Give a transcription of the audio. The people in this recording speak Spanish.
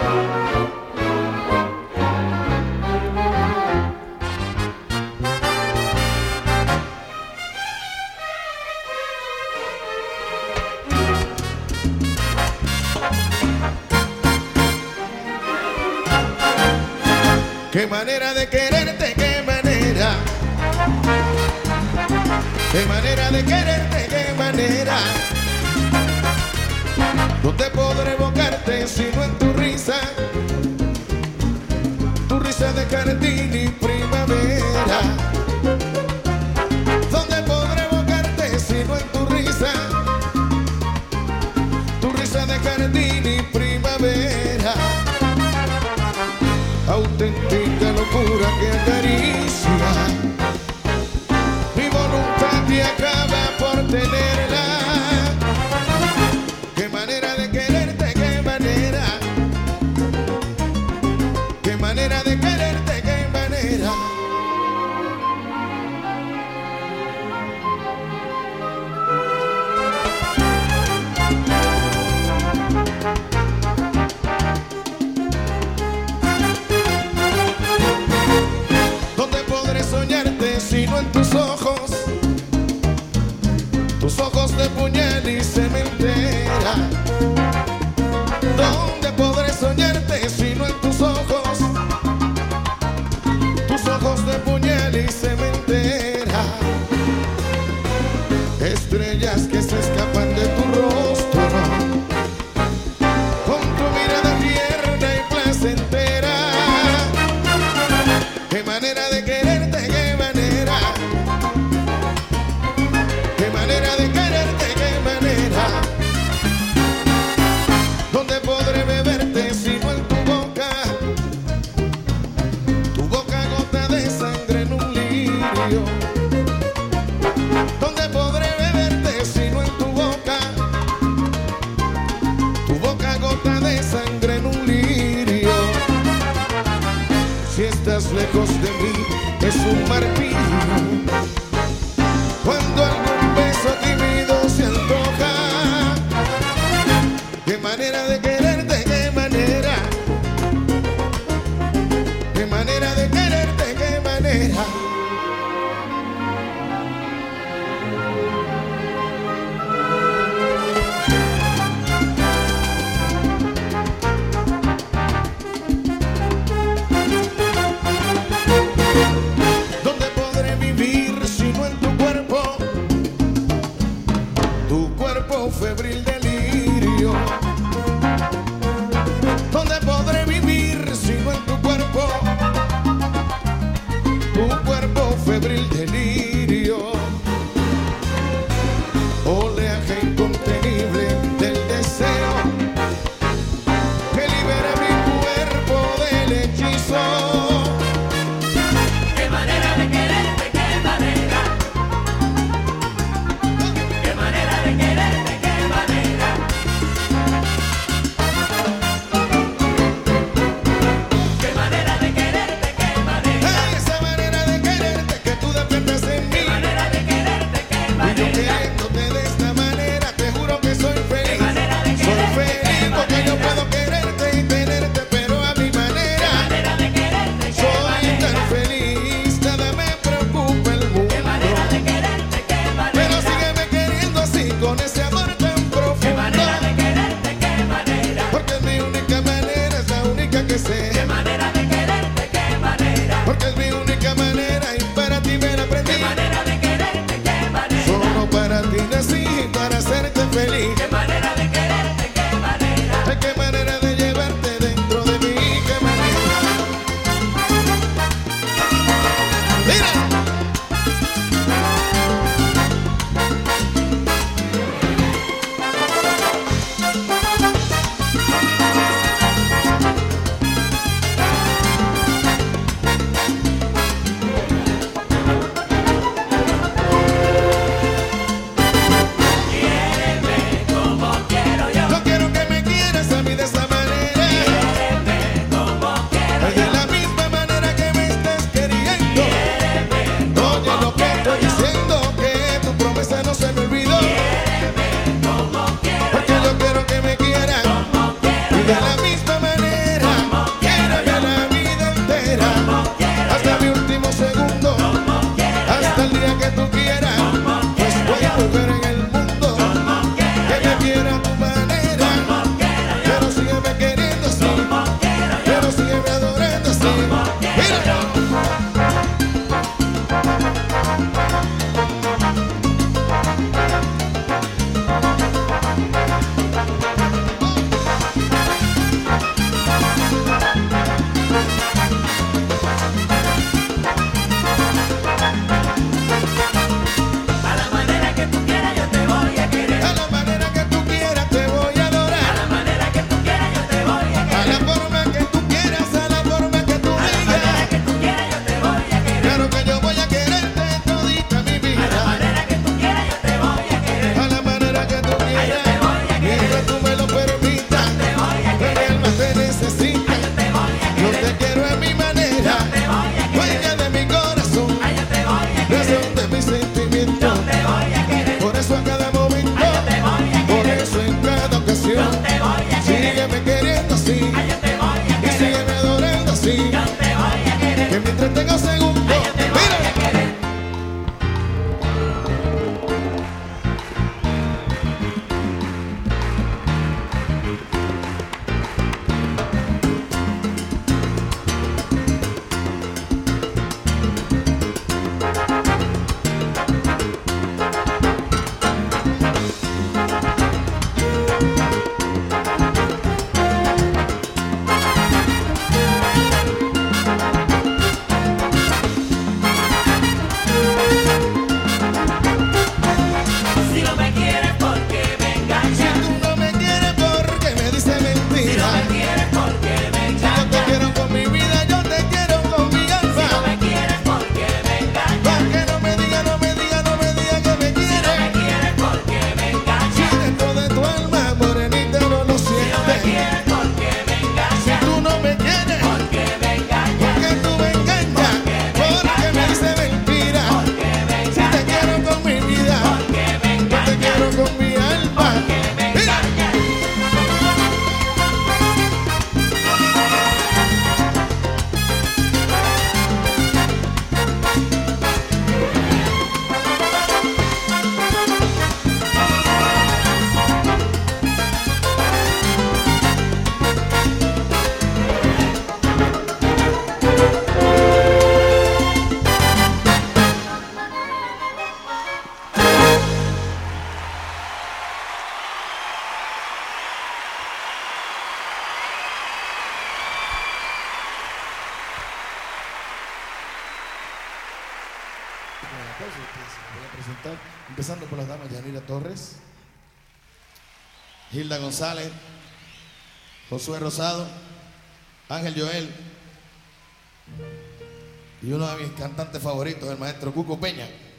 Qué manera de quererte, qué manera. Qué manera de quererte, qué manera. No te podré evocarte sino en tu risa de jardín y primavera. ¿Dónde podré evocarte sino en tu risa de jardín y primavera? Auténtica locura que acaricia mi voluntad y acaba por tenerla. Qué manera de quererte, qué manera. Qué manera de quererte, qué manera. Soñarte sino en tus ojos de puñal y cementera. ¿Dónde podré soñarte sino en tus ojos de puñal y cementera? Estrellas que se escapan de tu rostro con tu mirada tierna y placentera. Qué manera de quererte, qué manera. Qué manera de quererte, qué manera. ¿Dónde podré beberte sino en tu boca gota de sangre en un lirio? ¿Dónde podré beberte sino en tu boca gota de sangre en un lirio? Si estás lejos de mí es un martirio, cuando algún beso tímido se antoja. Qué manera de quererte, qué manera. Qué manera de quererte, qué manera. Febril delirio. ¿Dónde podré vivir sino en tu cuerpo febril delirio? Oleaje incontenible del deseo que libera mi cuerpo del hechizo. Qué manera de quererte, qué manera. Qué manera de quererte. Qué manera de quererte, qué manera. Porque es mi única manera y para ti me la aprendí. Qué manera de quererte, qué manera. Solo para ti nací, para hacerte feliz. Qué manera de quererte, qué manera. Qué manera de llevarte dentro de mí, qué manera. ¡Mira! De la misma manera. quieres, porque me engañas. Si tú no me quieres, Porque me engañas. porque tú me engañas, porque me dices mentira. Porque me Si te engañas. quiero con mi vida, Porque me yo te engañas. quiero con mi alma. Porque me Mira. engañas. Voy a presentar, empezando por las damas: Yanira Torres, Hilda González, Josué Rosado, Ángel Joel y uno de mis cantantes favoritos, el maestro Cuco Peña.